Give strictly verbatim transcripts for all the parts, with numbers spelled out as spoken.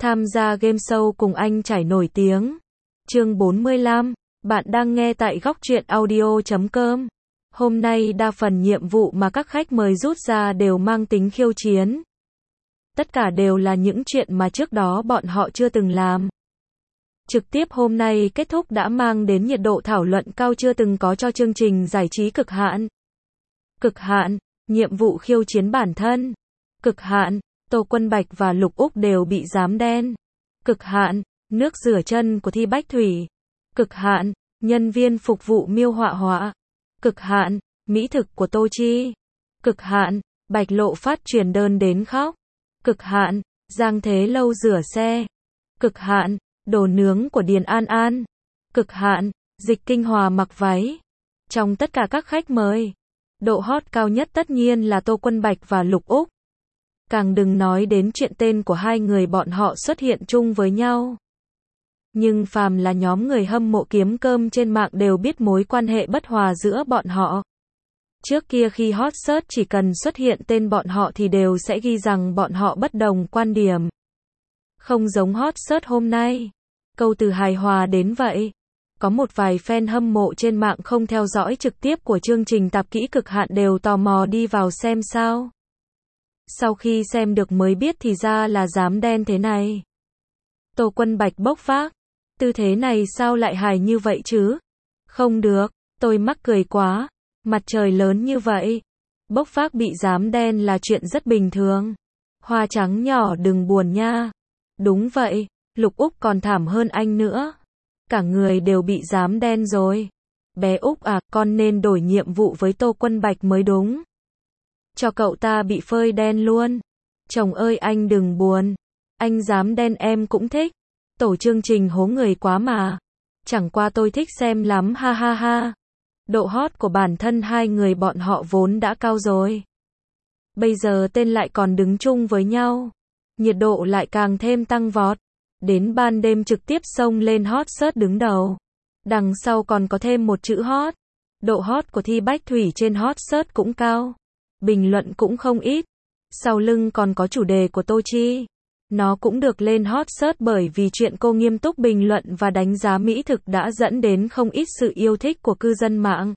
Tham gia game show cùng anh trải nổi tiếng. Chương bốn mươi lăm, bạn đang nghe tại góc truyện audio chấm com. Hôm nay đa phần nhiệm vụ mà các khách mời rút ra đều mang tính khiêu chiến. Tất cả đều là những chuyện mà trước đó bọn họ chưa từng làm. Trực tiếp hôm nay kết thúc đã mang đến nhiệt độ thảo luận cao chưa từng có cho chương trình giải trí Cực Hạn. Cực Hạn, nhiệm vụ khiêu chiến bản thân. Cực Hạn, Tô Quân Bạch và Lục Úc đều bị giám đen. Cực Hạn, nước rửa chân của Thi Bách Thủy. Cực Hạn, nhân viên phục vụ Miêu Họa Họa. Cực Hạn, mỹ thực của Tô Chi. Cực Hạn, Bạch Lộ Phát truyền đơn đến khóc. Cực Hạn, Giang Thế Lâu rửa xe. Cực Hạn, đồ nướng của Điền An An. Cực Hạn, Dịch Kinh Hòa mặc váy. Trong tất cả các khách mời, độ hot cao nhất tất nhiên là Tô Quân Bạch và Lục Úc. Càng đừng nói đến chuyện tên của hai người bọn họ xuất hiện chung với nhau. Nhưng phàm là nhóm người hâm mộ kiếm cơm trên mạng đều biết mối quan hệ bất hòa giữa bọn họ. Trước kia khi hot search chỉ cần xuất hiện tên bọn họ thì đều sẽ ghi rằng bọn họ bất đồng quan điểm. Không giống hot search hôm nay. Câu từ hài hòa đến vậy. Có một vài fan hâm mộ trên mạng không theo dõi trực tiếp của chương trình Tạp Kỹ Cực Hạn đều tò mò đi vào xem sao. Sau khi xem được mới biết thì ra là dám đen thế này. Tô Quân Bạch bốc vác. Tư thế này sao lại hài như vậy chứ? Không được, tôi mắc cười quá. Mặt trời lớn như vậy. Bốc vác bị dám đen là chuyện rất bình thường. Hoa trắng nhỏ đừng buồn nha. Đúng vậy, Lục Úc còn thảm hơn anh nữa. Cả người đều bị dám đen rồi. Bé Úc à, con nên đổi nhiệm vụ với Tô Quân Bạch mới đúng. Cho cậu ta bị phơi đen luôn. Chồng ơi anh đừng buồn. Anh dám đen em cũng thích. Tổ chương trình hố người quá mà. Chẳng qua tôi thích xem lắm ha ha ha. Độ hot của bản thân hai người bọn họ vốn đã cao rồi. Bây giờ tên lại còn đứng chung với nhau. Nhiệt độ lại càng thêm tăng vọt. Đến ban đêm trực tiếp xông lên hot search đứng đầu. Đằng sau còn có thêm một chữ hot. Độ hot của Thi Bách Thủy trên hot search cũng cao. Bình luận cũng không ít. Sau lưng còn có chủ đề của Tô Chi. Nó cũng được lên hot search bởi vì chuyện cô nghiêm túc bình luận và đánh giá mỹ thực đã dẫn đến không ít sự yêu thích của cư dân mạng.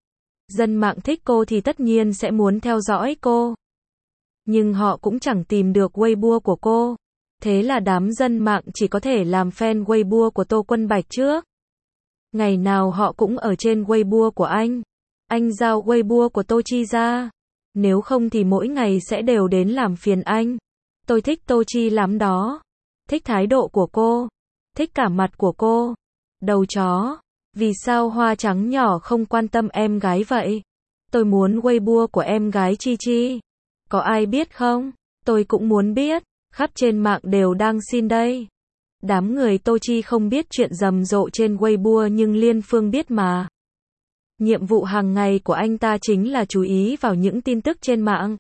Dân mạng thích cô thì tất nhiên sẽ muốn theo dõi cô. Nhưng họ cũng chẳng tìm được Weibo của cô. Thế là đám dân mạng chỉ có thể làm fan Weibo của Tô Quân Bạch trước. Ngày nào họ cũng ở trên Weibo của anh. Anh giao Weibo của Tô Chi ra. Nếu không thì mỗi ngày sẽ đều đến làm phiền anh. Tôi thích Tô Chi lắm đó. Thích thái độ của cô. Thích cả mặt của cô. Đầu chó. Vì sao hoa trắng nhỏ không quan tâm em gái vậy? Tôi muốn Weibo của em gái Chi Chi. Có ai biết không? Tôi cũng muốn biết. Khắp trên mạng đều đang xin đây. Đám người Tô Chi không biết chuyện rầm rộ trên Weibo nhưng Liên Phương biết mà. Nhiệm vụ hàng ngày của anh ta chính là chú ý vào những tin tức trên mạng.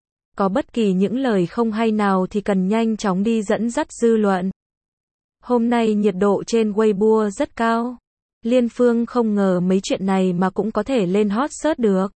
Có bất kỳ những lời không hay nào thì cần nhanh chóng đi dẫn dắt dư luận. Hôm nay nhiệt độ trên Weibo rất cao. Liên Phương không ngờ mấy chuyện này mà cũng có thể lên hot search được.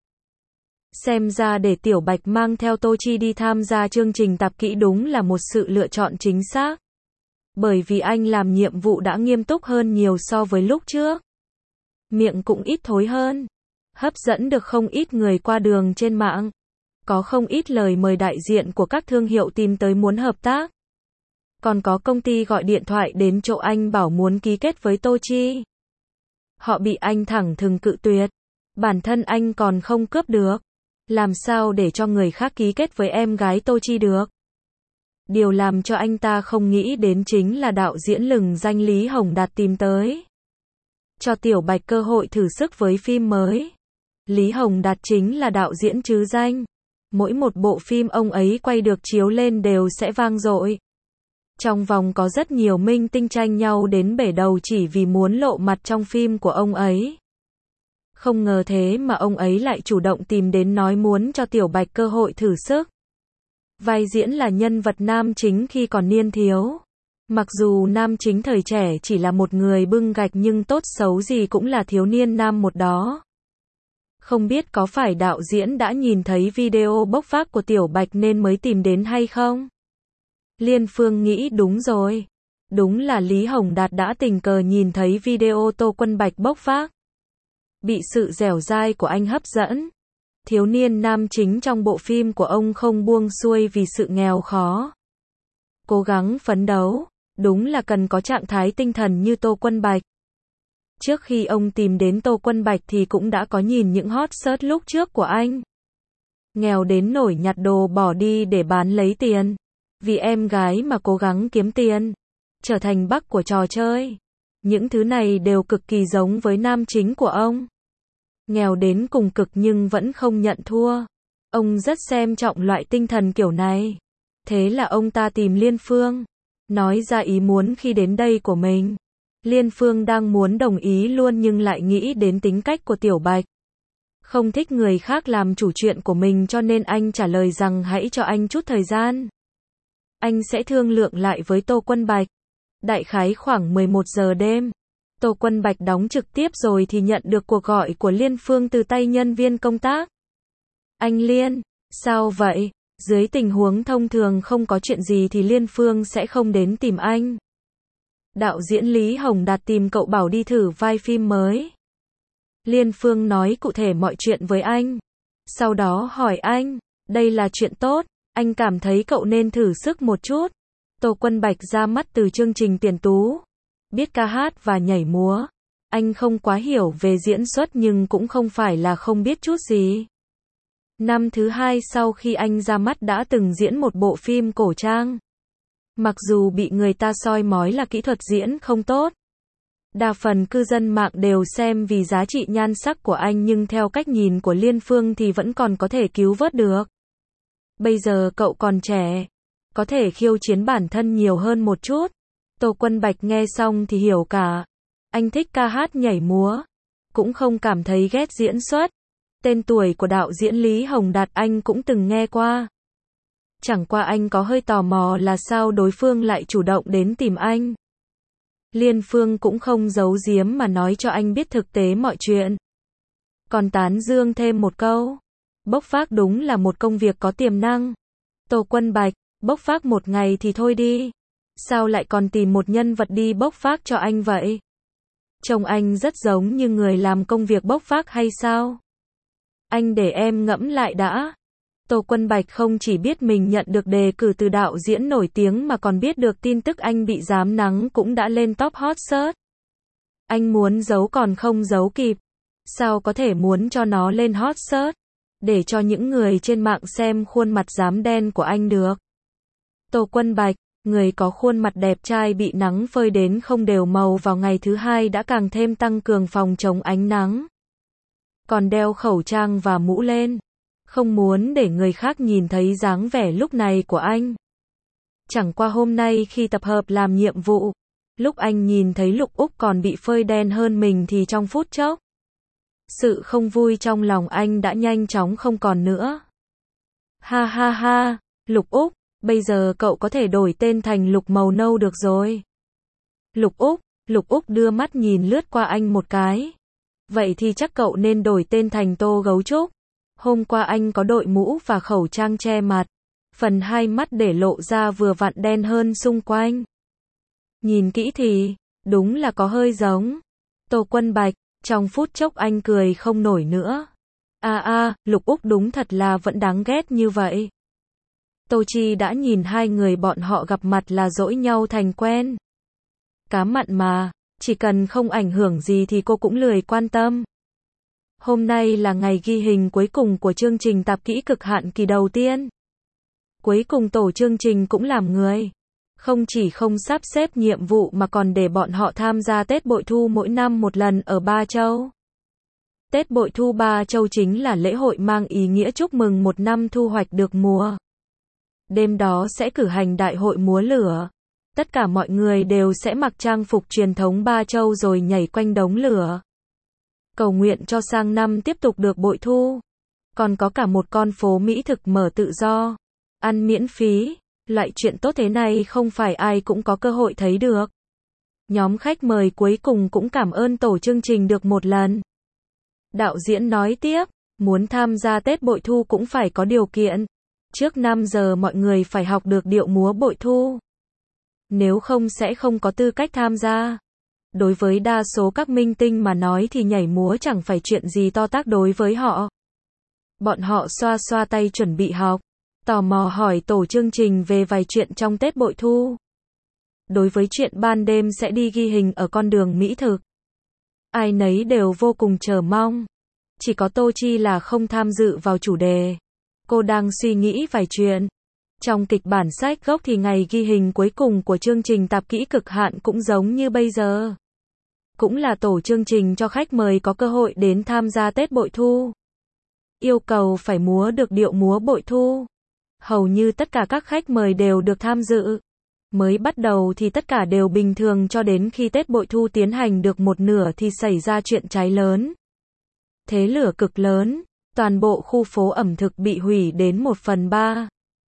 Xem ra để Tiểu Bạch mang theo Tô Chi đi tham gia chương trình Tạp Kỹ đúng là một sự lựa chọn chính xác. Bởi vì anh làm nhiệm vụ đã nghiêm túc hơn nhiều so với lúc trước. Miệng cũng ít thối hơn. Hấp dẫn được không ít người qua đường trên mạng. Có không ít lời mời đại diện của các thương hiệu tìm tới muốn hợp tác. Còn có công ty gọi điện thoại đến chỗ anh bảo muốn ký kết với Tô Chi. Họ bị anh thẳng thừng cự tuyệt. Bản thân anh còn không cướp được. Làm sao để cho người khác ký kết với em gái Tô Chi được? Điều làm cho anh ta không nghĩ đến chính là đạo diễn lừng danh Lý Hồng Đạt tìm tới. Cho Tiểu Bạch cơ hội thử sức với phim mới. Lý Hồng Đạt chính là đạo diễn chứ danh. Mỗi một bộ phim ông ấy quay được chiếu lên đều sẽ vang dội. Trong vòng có rất nhiều minh tinh tranh nhau đến bể đầu chỉ vì muốn lộ mặt trong phim của ông ấy. Không ngờ thế mà ông ấy lại chủ động tìm đến nói muốn cho Tiểu Bạch cơ hội thử sức. Vai diễn là nhân vật nam chính khi còn niên thiếu. Mặc dù nam chính thời trẻ chỉ là một người bưng gạch nhưng tốt xấu gì cũng là thiếu niên nam một đó. Không biết có phải đạo diễn đã nhìn thấy video bốc phác của Tiểu Bạch nên mới tìm đến hay không? Liên Phương nghĩ đúng rồi. Đúng là Lý Hồng Đạt đã tình cờ nhìn thấy video Tô Quân Bạch bốc phác. Bị sự dẻo dai của anh hấp dẫn. Thiếu niên nam chính trong bộ phim của ông không buông xuôi vì sự nghèo khó. Cố gắng phấn đấu. Đúng là cần có trạng thái tinh thần như Tô Quân Bạch. Trước khi ông tìm đến Tô Quân Bạch thì cũng đã có nhìn những hot search lúc trước của anh. Nghèo đến nổi nhặt đồ bỏ đi để bán lấy tiền. Vì em gái mà cố gắng kiếm tiền. Trở thành bắc của trò chơi. Những thứ này đều cực kỳ giống với nam chính của ông. Nghèo đến cùng cực nhưng vẫn không nhận thua. Ông rất xem trọng loại tinh thần kiểu này. Thế là ông ta tìm Liên Phương. Nói ra ý muốn khi đến đây của mình. Liên Phương đang muốn đồng ý luôn nhưng lại nghĩ đến tính cách của Tiểu Bạch. Không thích người khác làm chủ chuyện của mình cho nên anh trả lời rằng hãy cho anh chút thời gian. Anh sẽ thương lượng lại với Tô Quân Bạch. Đại khái khoảng mười một giờ đêm. Tô Quân Bạch đóng trực tiếp rồi thì nhận được cuộc gọi của Liên Phương từ tay nhân viên công tác. Anh Liên, sao vậy? Dưới tình huống thông thường không có chuyện gì thì Liên Phương sẽ không đến tìm anh. Đạo diễn Lý Hồng Đạt tìm cậu bảo đi thử vai phim mới. Liên Phương nói cụ thể mọi chuyện với anh. Sau đó hỏi anh, đây là chuyện tốt, anh cảm thấy cậu nên thử sức một chút. Tô Quân Bạch ra mắt từ chương trình Tiền Tú. Biết ca hát và nhảy múa. Anh không quá hiểu về diễn xuất nhưng cũng không phải là không biết chút gì. Năm thứ hai sau khi anh ra mắt đã từng diễn một bộ phim cổ trang. Mặc dù bị người ta soi mói là kỹ thuật diễn không tốt. Đa phần cư dân mạng đều xem vì giá trị nhan sắc của anh nhưng theo cách nhìn của Liên Phương thì vẫn còn có thể cứu vớt được. Bây giờ cậu còn trẻ. Có thể khiêu chiến bản thân nhiều hơn một chút. Tô Quân Bạch nghe xong thì hiểu cả. Anh thích ca hát nhảy múa. Cũng không cảm thấy ghét diễn xuất. Tên tuổi của đạo diễn Lý Hồng Đạt anh cũng từng nghe qua. Chẳng qua anh có hơi tò mò là sao đối phương lại chủ động đến tìm anh. Liên Phương cũng không giấu giếm mà nói cho anh biết thực tế mọi chuyện. Còn tán dương thêm một câu. Bốc phác đúng là một công việc có tiềm năng. Tô Quân Bạch, bốc phác một ngày thì thôi đi. Sao lại còn tìm một nhân vật đi bốc phác cho anh vậy? Trông anh rất giống như người làm công việc bốc phác hay sao? Anh để em ngẫm lại đã. Tô Quân Bạch không chỉ biết mình nhận được đề cử từ đạo diễn nổi tiếng mà còn biết được tin tức anh bị giám nắng cũng đã lên top hot search. Anh muốn giấu còn không giấu kịp. Sao có thể muốn cho nó lên hot search? Để cho những người trên mạng xem khuôn mặt dám đen của anh được. Tô Quân Bạch, người có khuôn mặt đẹp trai bị nắng phơi đến không đều màu vào ngày thứ hai đã càng thêm tăng cường phòng chống ánh nắng. Còn đeo khẩu trang và mũ lên. Không muốn để người khác nhìn thấy dáng vẻ lúc này của anh. Chẳng qua hôm nay khi tập hợp làm nhiệm vụ, lúc anh nhìn thấy Lục Úc còn bị phơi đen hơn mình thì trong phút chốc, sự không vui trong lòng anh đã nhanh chóng không còn nữa. Ha ha ha, Lục Úc, bây giờ cậu có thể đổi tên thành Lục Màu Nâu được rồi. Lục Úc, Lục Úc đưa mắt nhìn lướt qua anh một cái. Vậy thì chắc cậu nên đổi tên thành Tô Gấu Trúc. Hôm qua anh có đội mũ và khẩu trang che mặt. Phần hai mắt để lộ ra vừa vặn đen hơn xung quanh. Nhìn kỹ thì, đúng là có hơi giống. Tô Quân Bạch, trong phút chốc anh cười không nổi nữa. À à, Lục Úc đúng thật là vẫn đáng ghét như vậy. Tô Chi đã nhìn hai người bọn họ gặp mặt là dỗi nhau thành quen. Cá mặn mà, chỉ cần không ảnh hưởng gì thì cô cũng lười quan tâm. Hôm nay là ngày ghi hình cuối cùng của chương trình tạp kỹ cực hạn kỳ đầu tiên. Cuối cùng tổ chương trình cũng làm người. Không chỉ không sắp xếp nhiệm vụ mà còn để bọn họ tham gia Tết Bội Thu mỗi năm một lần ở Ba Châu. Tết Bội Thu Ba Châu chính là lễ hội mang ý nghĩa chúc mừng một năm thu hoạch được mùa. Đêm đó sẽ cử hành đại hội múa lửa. Tất cả mọi người đều sẽ mặc trang phục truyền thống Ba Châu rồi nhảy quanh đống lửa. Cầu nguyện cho sang năm tiếp tục được bội thu. Còn có cả một con phố mỹ thực mở tự do. Ăn miễn phí. Loại chuyện tốt thế này không phải ai cũng có cơ hội thấy được. Nhóm khách mời cuối cùng cũng cảm ơn tổ chương trình được một lần. Đạo diễn nói tiếp, muốn tham gia Tết Bội Thu cũng phải có điều kiện. Trước năm giờ mọi người phải học được điệu múa bội thu. Nếu không sẽ không có tư cách tham gia. Đối với đa số các minh tinh mà nói thì nhảy múa chẳng phải chuyện gì to tát đối với họ. Bọn họ xoa xoa tay chuẩn bị học. Tò mò hỏi tổ chương trình về vài chuyện trong Tết Bội Thu. Đối với chuyện ban đêm sẽ đi ghi hình ở con đường mỹ thực, ai nấy đều vô cùng chờ mong. Chỉ có Tô Chi là không tham dự vào chủ đề. Cô đang suy nghĩ vài chuyện. Trong kịch bản sách gốc thì ngày ghi hình cuối cùng của chương trình Tạp kỹ Cực hạn cũng giống như bây giờ. Cũng là tổ chương trình cho khách mời có cơ hội đến tham gia Tết Bội Thu. Yêu cầu phải múa được điệu múa Bội Thu. Hầu như tất cả các khách mời đều được tham dự. Mới bắt đầu thì tất cả đều bình thường cho đến khi Tết Bội Thu tiến hành được một nửa thì xảy ra chuyện cháy lớn. Thế lửa cực lớn, toàn bộ khu phố ẩm thực bị hủy đến một phần ba.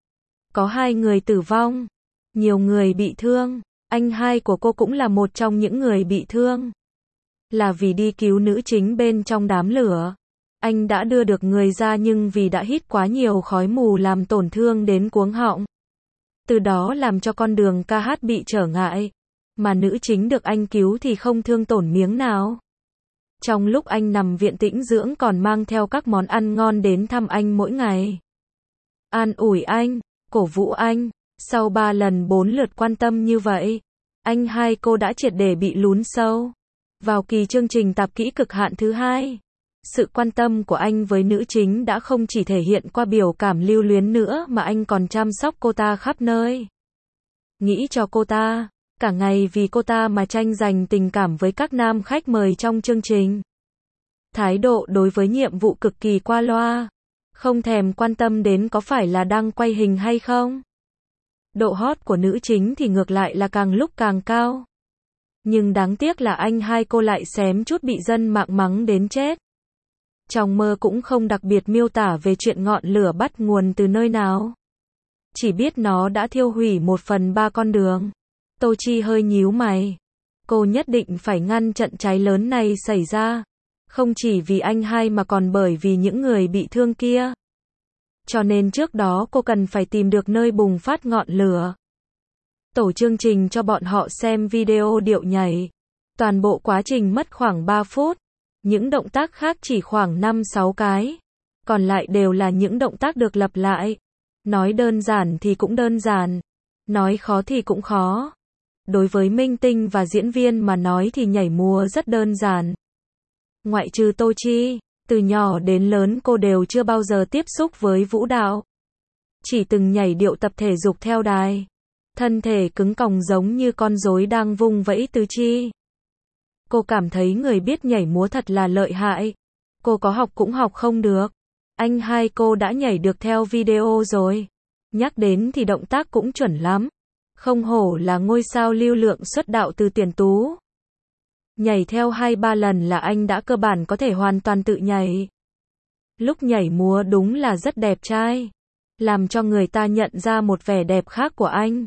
Có hai người tử vong, nhiều người bị thương, anh hai của cô cũng là một trong những người bị thương. Là vì đi cứu nữ chính bên trong đám lửa. Anh đã đưa được người ra nhưng vì đã hít quá nhiều khói mù làm tổn thương đến cuống họng. Từ đó làm cho con đường ca hát bị trở ngại. Mà nữ chính được anh cứu thì không thương tổn miếng nào. Trong lúc anh nằm viện tĩnh dưỡng còn mang theo các món ăn ngon đến thăm anh mỗi ngày. An ủi anh, cổ vũ anh. Sau ba lần bốn lượt quan tâm như vậy, anh hai cô đã triệt để bị lún sâu. Vào kỳ chương trình Tạp kỹ Cực hạn thứ hai, sự quan tâm của anh với nữ chính đã không chỉ thể hiện qua biểu cảm lưu luyến nữa mà anh còn chăm sóc cô ta khắp nơi. Nghĩ cho cô ta, cả ngày vì cô ta mà tranh giành tình cảm với các nam khách mời trong chương trình. Thái độ đối với nhiệm vụ cực kỳ qua loa, không thèm quan tâm đến có phải là đang quay hình hay không. Độ hot của nữ chính thì ngược lại là càng lúc càng cao. Nhưng đáng tiếc là anh hai cô lại xém chút bị dân mạng mắng đến chết. Trong mơ cũng không đặc biệt miêu tả về chuyện ngọn lửa bắt nguồn từ nơi nào. Chỉ biết nó đã thiêu hủy một phần ba con đường. Tô Chi hơi nhíu mày. Cô nhất định phải ngăn trận cháy lớn này xảy ra. Không chỉ vì anh hai mà còn bởi vì những người bị thương kia. Cho nên trước đó cô cần phải tìm được nơi bùng phát ngọn lửa. Tổ chương trình cho bọn họ xem video điệu nhảy. Toàn bộ quá trình mất khoảng ba phút. Những động tác khác chỉ khoảng năm sáu cái. Còn lại đều là những động tác được lặp lại. Nói đơn giản thì cũng đơn giản. Nói khó thì cũng khó. Đối với minh tinh và diễn viên mà nói thì nhảy múa rất đơn giản. Ngoại trừ Tô Chi, từ nhỏ đến lớn cô đều chưa bao giờ tiếp xúc với vũ đạo. Chỉ từng nhảy điệu tập thể dục theo đài. Thân thể cứng còng giống như con rối đang vung vẫy tứ chi. Cô cảm thấy người biết nhảy múa thật là lợi hại. Cô có học cũng học không được. Anh hai cô đã nhảy được theo video rồi. Nhắc đến thì động tác cũng chuẩn lắm. Không hổ là ngôi sao lưu lượng xuất đạo từ Tiền Tú. Nhảy theo hai ba lần là anh đã cơ bản có thể hoàn toàn tự nhảy. Lúc nhảy múa đúng là rất đẹp trai. Làm cho người ta nhận ra một vẻ đẹp khác của anh.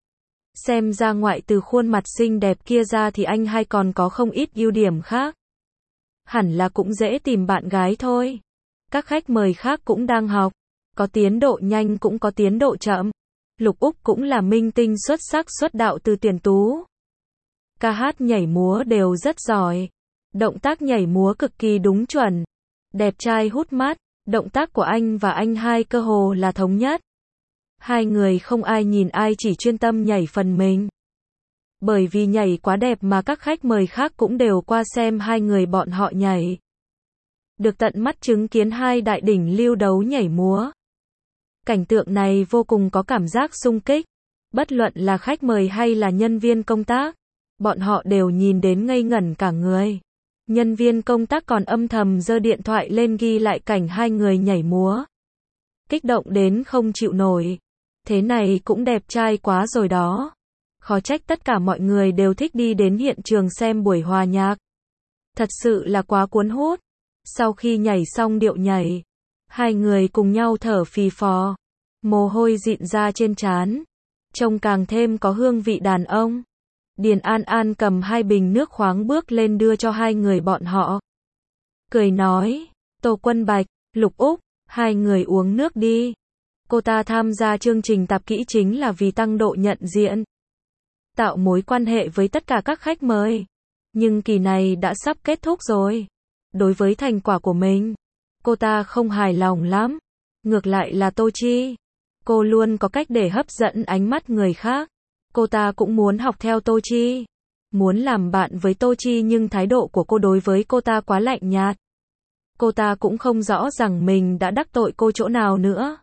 Xem ra ngoại từ khuôn mặt xinh đẹp kia ra thì anh hai còn có không ít ưu điểm khác. Hẳn là cũng dễ tìm bạn gái thôi. Các khách mời khác cũng đang học. Có tiến độ nhanh cũng có tiến độ chậm. Lục Úc cũng là minh tinh xuất sắc xuất đạo từ Tiền Tú. Ca hát nhảy múa đều rất giỏi. Động tác nhảy múa cực kỳ đúng chuẩn. Đẹp trai hút mắt. Động tác của anh và anh hai cơ hồ là thống nhất. Hai người không ai nhìn ai chỉ chuyên tâm nhảy phần mình. Bởi vì nhảy quá đẹp mà các khách mời khác cũng đều qua xem hai người bọn họ nhảy. Được tận mắt chứng kiến hai đại đỉnh lưu đấu nhảy múa. Cảnh tượng này vô cùng có cảm giác xung kích. Bất luận là khách mời hay là nhân viên công tác, bọn họ đều nhìn đến ngây ngẩn cả người. Nhân viên công tác còn âm thầm giơ điện thoại lên ghi lại cảnh hai người nhảy múa. Kích động đến không chịu nổi. Thế này cũng đẹp trai quá rồi đó. Khó trách tất cả mọi người đều thích đi đến hiện trường xem buổi hòa nhạc. Thật sự là quá cuốn hút. Sau khi nhảy xong điệu nhảy, hai người cùng nhau thở phì phò. Mồ hôi dịn ra trên trán. Trông càng thêm có hương vị đàn ông. Điền An An cầm hai bình nước khoáng bước lên đưa cho hai người bọn họ. Cười nói, Tô Quân Bạch, Lục Úc, hai người uống nước đi. Cô ta tham gia chương trình tạp kỹ chính là vì tăng độ nhận diện, tạo mối quan hệ với tất cả các khách mời. Nhưng kỳ này đã sắp kết thúc rồi. Đối với thành quả của mình, cô ta không hài lòng lắm. Ngược lại là Tô Chi. Cô luôn có cách để hấp dẫn ánh mắt người khác. Cô ta cũng muốn học theo Tô Chi. Muốn làm bạn với Tô Chi nhưng thái độ của cô đối với cô ta quá lạnh nhạt. Cô ta cũng không rõ rằng mình đã đắc tội cô chỗ nào nữa.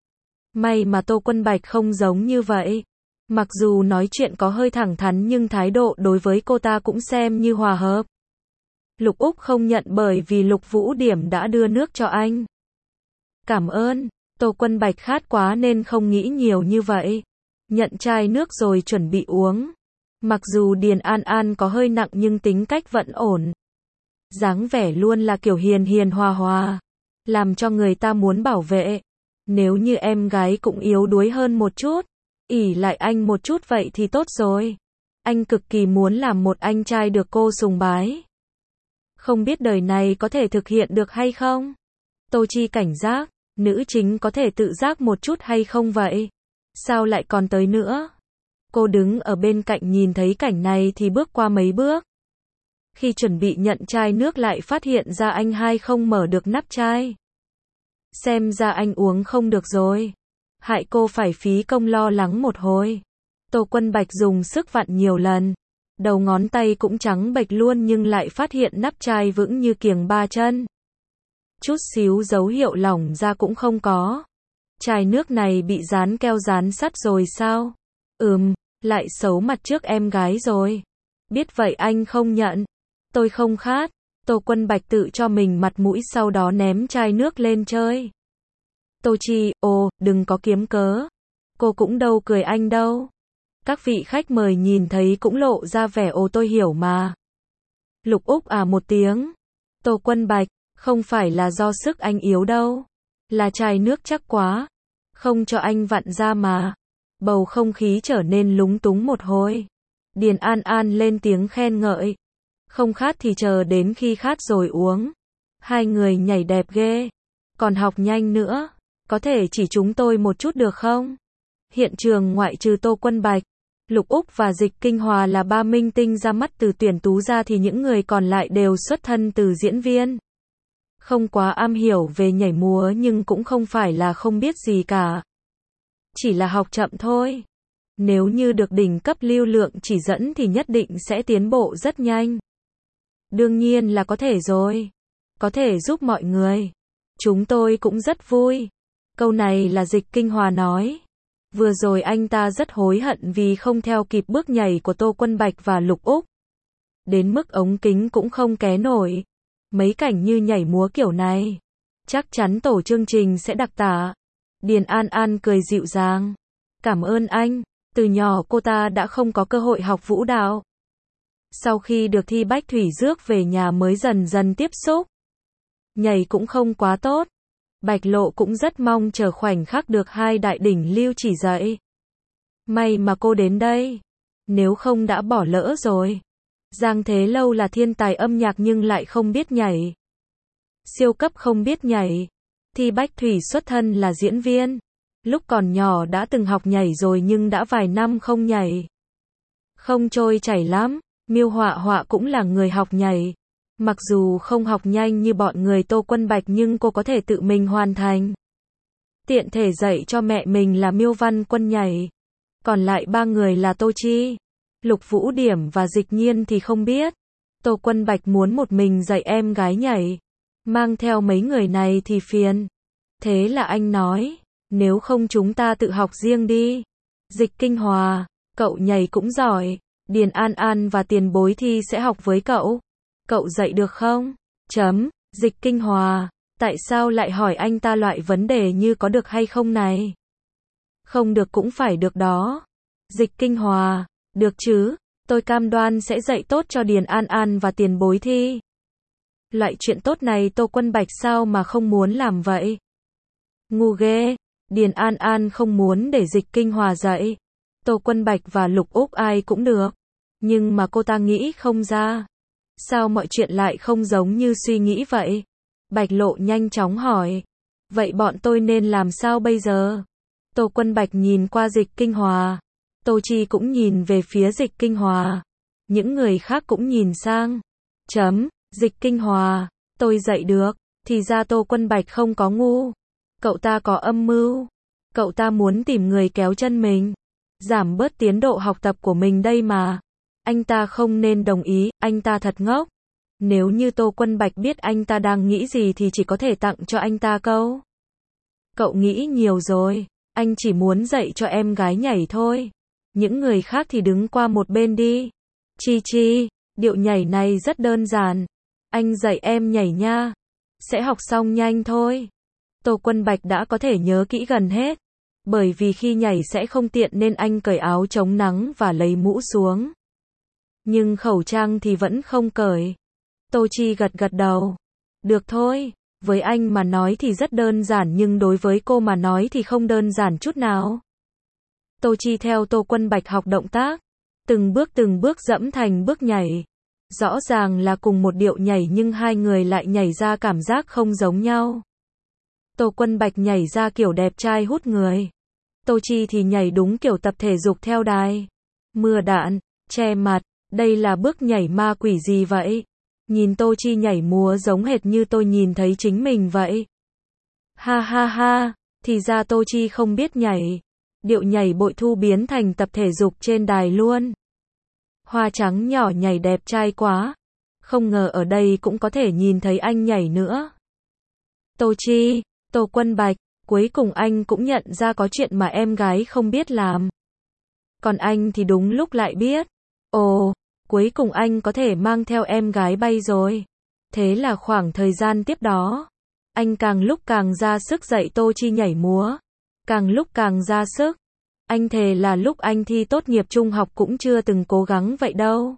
May mà Tô Quân Bạch không giống như vậy. Mặc dù nói chuyện có hơi thẳng thắn nhưng thái độ đối với cô ta cũng xem như hòa hợp. Lục Úc không nhận bởi vì Lục Vũ Điểm đã đưa nước cho anh. Cảm ơn. Tô Quân Bạch khát quá nên không nghĩ nhiều như vậy. Nhận chai nước rồi chuẩn bị uống. Mặc dù Điền An An có hơi nặng nhưng tính cách vẫn ổn. Dáng vẻ luôn là kiểu hiền hiền hòa hòa. Làm cho người ta muốn bảo vệ. Nếu như em gái cũng yếu đuối hơn một chút, ỷ lại anh một chút vậy thì tốt rồi. Anh cực kỳ muốn làm một anh trai được cô sùng bái. Không biết đời này có thể thực hiện được hay không? Tô Chi cảnh giác, nữ chính có thể tự giác một chút hay không vậy? Sao lại còn tới nữa? Cô đứng ở bên cạnh nhìn thấy cảnh này thì bước qua mấy bước. Khi chuẩn bị nhận chai nước lại phát hiện ra anh hai không mở được nắp chai. Xem ra anh uống không được rồi. Hại cô phải phí công lo lắng một hồi. Tô Quân Bạch dùng sức vặn nhiều lần. Đầu ngón tay cũng trắng bệch luôn nhưng lại phát hiện nắp chai vững như kiềng ba chân. Chút xíu dấu hiệu lỏng ra cũng không có. Chai nước này bị dán keo dán sắt rồi sao? Ừm, lại xấu mặt trước em gái rồi. Biết vậy anh không nhận. Tôi không khát. Tô Quân Bạch tự cho mình mặt mũi sau đó ném chai nước lên chơi. Tô Chi, ồ, đừng có kiếm cớ. Cô cũng đâu cười anh đâu. Các vị khách mời nhìn thấy cũng lộ ra vẻ ồ tôi hiểu mà. Lục Úc à một tiếng. Tô Quân Bạch, không phải là do sức anh yếu đâu. Là chai nước chắc quá. Không cho anh vặn ra mà. Bầu không khí trở nên lúng túng một hồi. Điền An An lên tiếng khen ngợi. Không khát thì chờ đến khi khát rồi uống. Hai người nhảy đẹp ghê. Còn học nhanh nữa. Có thể chỉ chúng tôi một chút được không? Hiện trường ngoại trừ Tô Quân Bạch, Lục Úc và Dịch Kinh Hòa là ba minh tinh ra mắt từ tuyển tú ra thì những người còn lại đều xuất thân từ diễn viên. Không quá am hiểu về nhảy múa nhưng cũng không phải là không biết gì cả. Chỉ là học chậm thôi. Nếu như được đỉnh cấp lưu lượng chỉ dẫn thì nhất định sẽ tiến bộ rất nhanh. Đương nhiên là có thể rồi. Có thể giúp mọi người. Chúng tôi cũng rất vui. Câu này là Dịch Kinh Hòa nói. Vừa rồi anh ta rất hối hận vì không theo kịp bước nhảy của Tô Quân Bạch và Lục Úc. Đến mức ống kính cũng không ké nổi. Mấy cảnh như nhảy múa kiểu này, chắc chắn tổ chương trình sẽ đặc tả. Điền An An cười dịu dàng. Cảm ơn anh, từ nhỏ cô ta đã không có cơ hội học vũ đạo. Sau khi được thi Bách Thủy Dước về nhà mới dần dần tiếp xúc. Nhảy cũng không quá tốt. Bạch Lộ cũng rất mong chờ khoảnh khắc được hai đại đỉnh lưu chỉ dạy. May mà cô đến đây. Nếu không đã bỏ lỡ rồi. Giang Thế Lâu là thiên tài âm nhạc nhưng lại không biết nhảy. Siêu cấp không biết nhảy. Thi Bách Thủy xuất thân là diễn viên. Lúc còn nhỏ đã từng học nhảy rồi nhưng đã vài năm không nhảy. Không trôi chảy lắm. Miêu Họa Họa cũng là người học nhảy. Mặc dù không học nhanh như bọn người Tô Quân Bạch nhưng cô có thể tự mình hoàn thành. Tiện thể dạy cho mẹ mình là Miêu Văn Quân nhảy. Còn lại ba người là Tô Chi, Lục Vũ Điểm và Dịch Nhiên thì không biết. Tô Quân Bạch muốn một mình dạy em gái nhảy. Mang theo mấy người này thì phiền. Thế là anh nói, nếu không chúng ta tự học riêng đi. Dịch Kinh Hòa, cậu nhảy cũng giỏi. Điền An An và Tiền Bối Thi sẽ học với cậu. Cậu dạy được không? Chấm, Dịch Kinh Hòa, tại sao lại hỏi anh ta loại vấn đề như có được hay không này? Không được cũng phải được đó. Dịch Kinh Hòa, được chứ, tôi cam đoan sẽ dạy tốt cho Điền An An và Tiền Bối Thi. Loại chuyện tốt này Tô Quân Bạch sao mà không muốn làm vậy? Ngu ghê, Điền An An không muốn để Dịch Kinh Hòa dạy. Tô Quân Bạch và Lục Úc ai cũng được. Nhưng mà cô ta nghĩ không ra. Sao mọi chuyện lại không giống như suy nghĩ vậy? Bạch Lộ nhanh chóng hỏi. Vậy bọn tôi nên làm sao bây giờ? Tô Quân Bạch nhìn qua Dịch Kinh Hòa. Tô Chi cũng nhìn về phía Dịch Kinh Hòa. Những người khác cũng nhìn sang. Chấm, Dịch Kinh Hòa, tôi dạy được. Thì ra Tô Quân Bạch không có ngu. Cậu ta có âm mưu. Cậu ta muốn tìm người kéo chân mình. Giảm bớt tiến độ học tập của mình đây mà. Anh ta không nên đồng ý, anh ta thật ngốc. Nếu như Tô Quân Bạch biết anh ta đang nghĩ gì thì chỉ có thể tặng cho anh ta câu. Cậu nghĩ nhiều rồi, anh chỉ muốn dạy cho em gái nhảy thôi. Những người khác thì đứng qua một bên đi. Chi Chi, điệu nhảy này rất đơn giản. Anh dạy em nhảy nha. Sẽ học xong nhanh thôi. Tô Quân Bạch đã có thể nhớ kỹ gần hết. Bởi vì khi nhảy sẽ không tiện nên anh cởi áo chống nắng và lấy mũ xuống. Nhưng khẩu trang thì vẫn không cởi. Tô Chi gật gật đầu. Được thôi, với anh mà nói thì rất đơn giản nhưng đối với cô mà nói thì không đơn giản chút nào. Tô Chi theo Tô Quân Bạch học động tác. Từng bước từng bước dẫm thành bước nhảy. Rõ ràng là cùng một điệu nhảy nhưng hai người lại nhảy ra cảm giác không giống nhau. Tô Quân Bạch nhảy ra kiểu đẹp trai hút người. Tô Chi thì nhảy đúng kiểu tập thể dục theo đài. Mưa đạn, che mặt, đây là bước nhảy ma quỷ gì vậy? Nhìn Tô Chi nhảy múa giống hệt như tôi nhìn thấy chính mình vậy. Ha ha ha, thì ra Tô Chi không biết nhảy. Điệu nhảy bội thu biến thành tập thể dục trên đài luôn. Hoa trắng nhỏ nhảy đẹp trai quá. Không ngờ ở đây cũng có thể nhìn thấy anh nhảy nữa. Tô Chi, Tô Quân Bạch, cuối cùng anh cũng nhận ra có chuyện mà em gái không biết làm. Còn anh thì đúng lúc lại biết. Ồ, cuối cùng anh có thể mang theo em gái bay rồi. Thế là khoảng thời gian tiếp đó, anh càng lúc càng ra sức dạy Tô Chi nhảy múa. Càng lúc càng ra sức. Anh thề là lúc anh thi tốt nghiệp trung học cũng chưa từng cố gắng vậy đâu.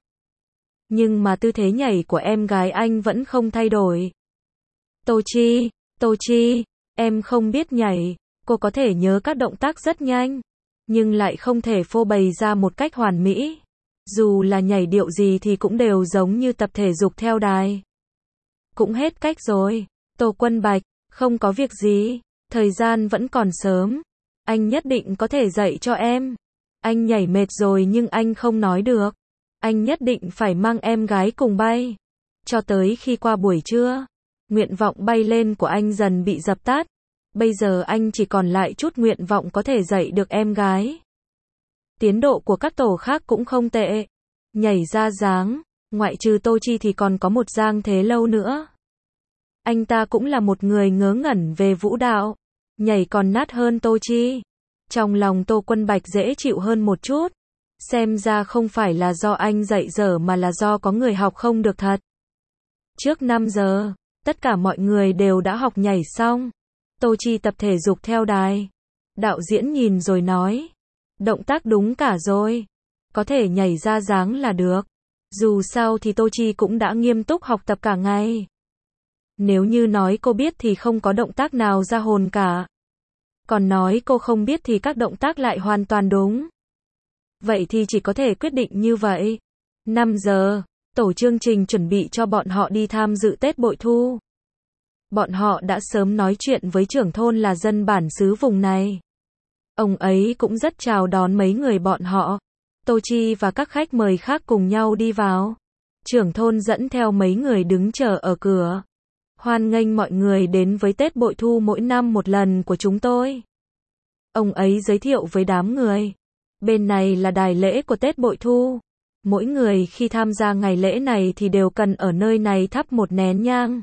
Nhưng mà tư thế nhảy của em gái anh vẫn không thay đổi. Tô Chi, Tô Chi, em không biết nhảy. Cô có thể nhớ các động tác rất nhanh, nhưng lại không thể phô bày ra một cách hoàn mỹ. Dù là nhảy điệu gì thì cũng đều giống như tập thể dục theo đài. Cũng hết cách rồi. Tô Quân Bạch, không có việc gì. Thời gian vẫn còn sớm. Anh nhất định có thể dạy cho em. Anh nhảy mệt rồi nhưng anh không nói được. Anh nhất định phải mang em gái cùng bay. Cho tới khi qua buổi trưa, nguyện vọng bay lên của anh dần bị dập tắt. Bây giờ anh chỉ còn lại chút nguyện vọng có thể dạy được em gái. Tiến độ của các tổ khác cũng không tệ. Nhảy ra dáng, ngoại trừ Tô Chi thì còn có một Giang Thế Lâu nữa. Anh ta cũng là một người ngớ ngẩn về vũ đạo. Nhảy còn nát hơn Tô Chi. Trong lòng Tô Quân Bạch dễ chịu hơn một chút. Xem ra không phải là do anh dạy dở mà là do có người học không được thật. Trước năm giờ, tất cả mọi người đều đã học nhảy xong. Tô Chi tập thể dục theo đài. Đạo diễn nhìn rồi nói. Động tác đúng cả rồi. Có thể nhảy ra dáng là được. Dù sao thì Tô Chi cũng đã nghiêm túc học tập cả ngày. Nếu như nói cô biết thì không có động tác nào ra hồn cả. Còn nói cô không biết thì các động tác lại hoàn toàn đúng. Vậy thì chỉ có thể quyết định như vậy. năm giờ, tổ chương trình chuẩn bị cho bọn họ đi tham dự Tết Bội Thu. Bọn họ đã sớm nói chuyện với trưởng thôn là dân bản xứ vùng này. Ông ấy cũng rất chào đón mấy người bọn họ. Tô Chi và các khách mời khác cùng nhau đi vào. Trưởng thôn dẫn theo mấy người đứng chờ ở cửa. Hoan nghênh mọi người đến với Tết Bội Thu mỗi năm một lần của chúng tôi. Ông ấy giới thiệu với đám người. Bên này là đài lễ của Tết Bội Thu. Mỗi người khi tham gia ngày lễ này thì đều cần ở nơi này thắp một nén nhang.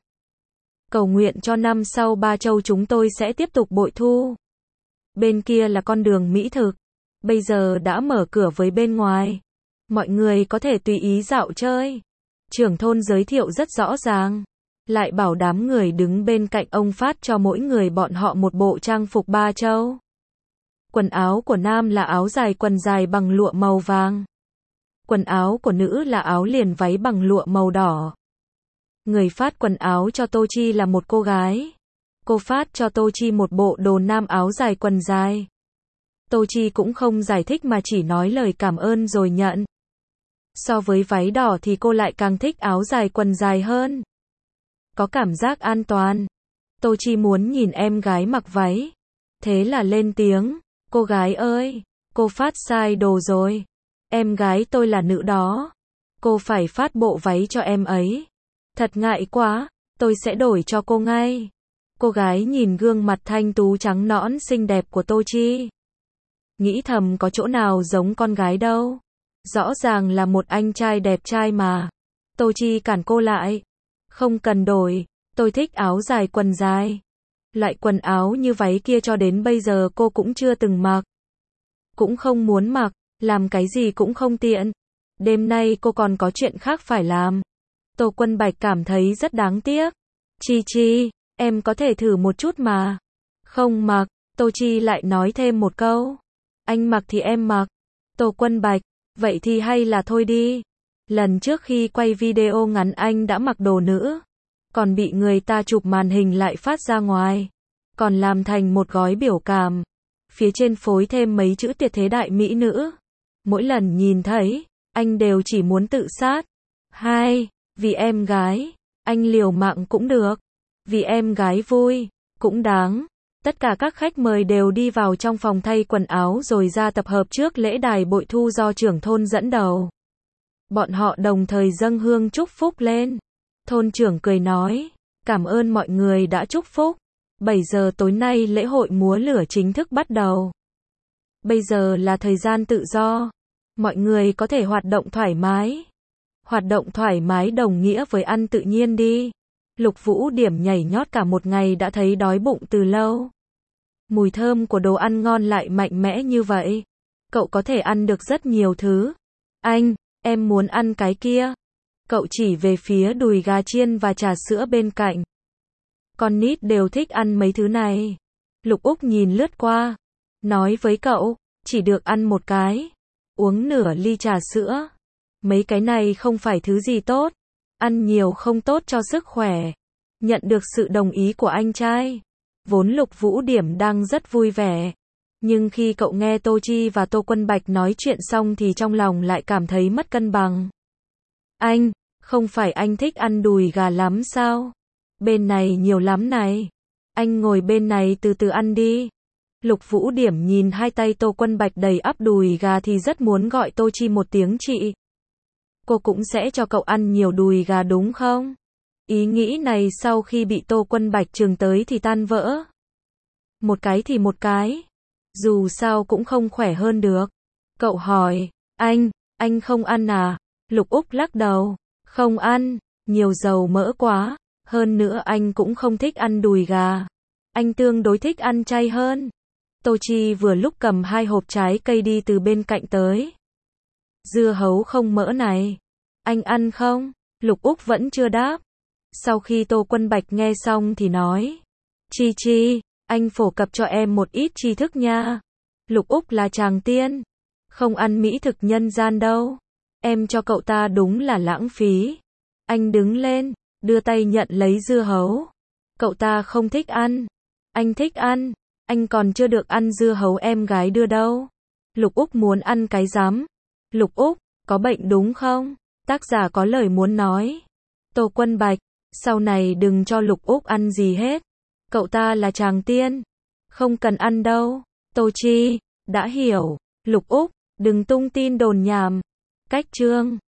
Cầu nguyện cho năm sau Ba Châu chúng tôi sẽ tiếp tục bội thu. Bên kia là con đường mỹ thực. Bây giờ đã mở cửa với bên ngoài. Mọi người có thể tùy ý dạo chơi. Trưởng thôn giới thiệu rất rõ ràng. Lại bảo đám người đứng bên cạnh ông phát cho mỗi người bọn họ một bộ trang phục Ba Châu. Quần áo của nam là áo dài quần dài bằng lụa màu vàng. Quần áo của nữ là áo liền váy bằng lụa màu đỏ. Người phát quần áo cho Tô Chi là một cô gái. Cô phát cho Tô Chi một bộ đồ nam áo dài quần dài. Tô Chi cũng không giải thích mà chỉ nói lời cảm ơn rồi nhận. So với váy đỏ thì cô lại càng thích áo dài quần dài hơn. Có cảm giác an toàn. Tô Chi muốn nhìn em gái mặc váy. Thế là lên tiếng. Cô gái ơi, cô phát sai đồ rồi. Em gái tôi là nữ đó. Cô phải phát bộ váy cho em ấy. Thật ngại quá, tôi sẽ đổi cho cô ngay. Cô gái nhìn gương mặt thanh tú trắng nõn xinh đẹp của Tô Chi. Nghĩ thầm có chỗ nào giống con gái đâu. Rõ ràng là một anh trai đẹp trai mà. Tô Chi cản cô lại. Không cần đổi, tôi thích áo dài quần dài. Loại quần áo như váy kia cho đến bây giờ cô cũng chưa từng mặc. Cũng không muốn mặc, làm cái gì cũng không tiện. Đêm nay cô còn có chuyện khác phải làm. Tô Quân Bạch cảm thấy rất đáng tiếc. Chi Chi, em có thể thử một chút mà. Không mặc, Tô Chi lại nói thêm một câu. Anh mặc thì em mặc. Tô Quân Bạch, vậy thì hay là thôi đi. Lần trước khi quay video ngắn anh đã mặc đồ nữ. Còn bị người ta chụp màn hình lại phát ra ngoài. Còn làm thành một gói biểu cảm. Phía trên phối thêm mấy chữ tuyệt thế đại mỹ nữ. Mỗi lần nhìn thấy, anh đều chỉ muốn tự sát. Hai, vì em gái, anh liều mạng cũng được. Vì em gái vui, cũng đáng. Tất cả các khách mời đều đi vào trong phòng thay quần áo rồi ra tập hợp trước lễ đài bội thu do trưởng thôn dẫn đầu. Bọn họ đồng thời dâng hương chúc phúc lên. Thôn trưởng cười nói, cảm ơn mọi người đã chúc phúc. bảy giờ tối nay lễ hội múa lửa chính thức bắt đầu. Bây giờ là thời gian tự do. Mọi người có thể hoạt động thoải mái. Hoạt động thoải mái đồng nghĩa với ăn tự nhiên đi. Lục Vũ Điểm nhảy nhót cả một ngày đã thấy đói bụng từ lâu. Mùi thơm của đồ ăn ngon lại mạnh mẽ như vậy. Cậu có thể ăn được rất nhiều thứ. Anh, em muốn ăn cái kia. Cậu chỉ về phía đùi gà chiên và trà sữa bên cạnh. Con nít đều thích ăn mấy thứ này. Lục Úc nhìn lướt qua. Nói với cậu, chỉ được ăn một cái. Uống nửa ly trà sữa. Mấy cái này không phải thứ gì tốt. Ăn nhiều không tốt cho sức khỏe. Nhận được sự đồng ý của anh trai. Vốn Lục Vũ Điểm đang rất vui vẻ. Nhưng khi cậu nghe Tô Chi và Tô Quân Bạch nói chuyện xong thì trong lòng lại cảm thấy mất cân bằng. Anh, không phải anh thích ăn đùi gà lắm sao? Bên này nhiều lắm này. Anh ngồi bên này từ từ ăn đi. Lục Vũ Điểm nhìn hai tay Tô Quân Bạch đầy ắp đùi gà thì rất muốn gọi Tô Chi một tiếng chị. Cô cũng sẽ cho cậu ăn nhiều đùi gà đúng không? Ý nghĩ này sau khi bị Tô Quân Bạch chừng tới thì tan vỡ. Một cái thì một cái. Dù sao cũng không khỏe hơn được. Cậu hỏi, anh, anh không ăn à? Lục Úc lắc đầu, không ăn, nhiều dầu mỡ quá. Hơn nữa anh cũng không thích ăn đùi gà. Anh tương đối thích ăn chay hơn. Tô Chi vừa lúc cầm hai hộp trái cây đi từ bên cạnh tới. Dưa hấu không mỡ này. Anh ăn không? Lục Úc vẫn chưa đáp. Sau khi Tô Quân Bạch nghe xong thì nói. Chi Chi, anh phổ cập cho em một ít tri thức nha. Lục Úc là chàng tiên. Không ăn mỹ thực nhân gian đâu. Em cho cậu ta đúng là lãng phí. Anh đứng lên, đưa tay nhận lấy dưa hấu. Cậu ta không thích ăn. Anh thích ăn. Anh còn chưa được ăn dưa hấu em gái đưa đâu. Lục Úc muốn ăn cái rắm. Lục Úc, có bệnh đúng không? Tác giả có lời muốn nói. Tô Quân Bạch, sau này đừng cho Lục Úc ăn gì hết. Cậu ta là chàng tiên. Không cần ăn đâu. Tô Chi, đã hiểu. Lục Úc, đừng tung tin đồn nhảm. Cách chương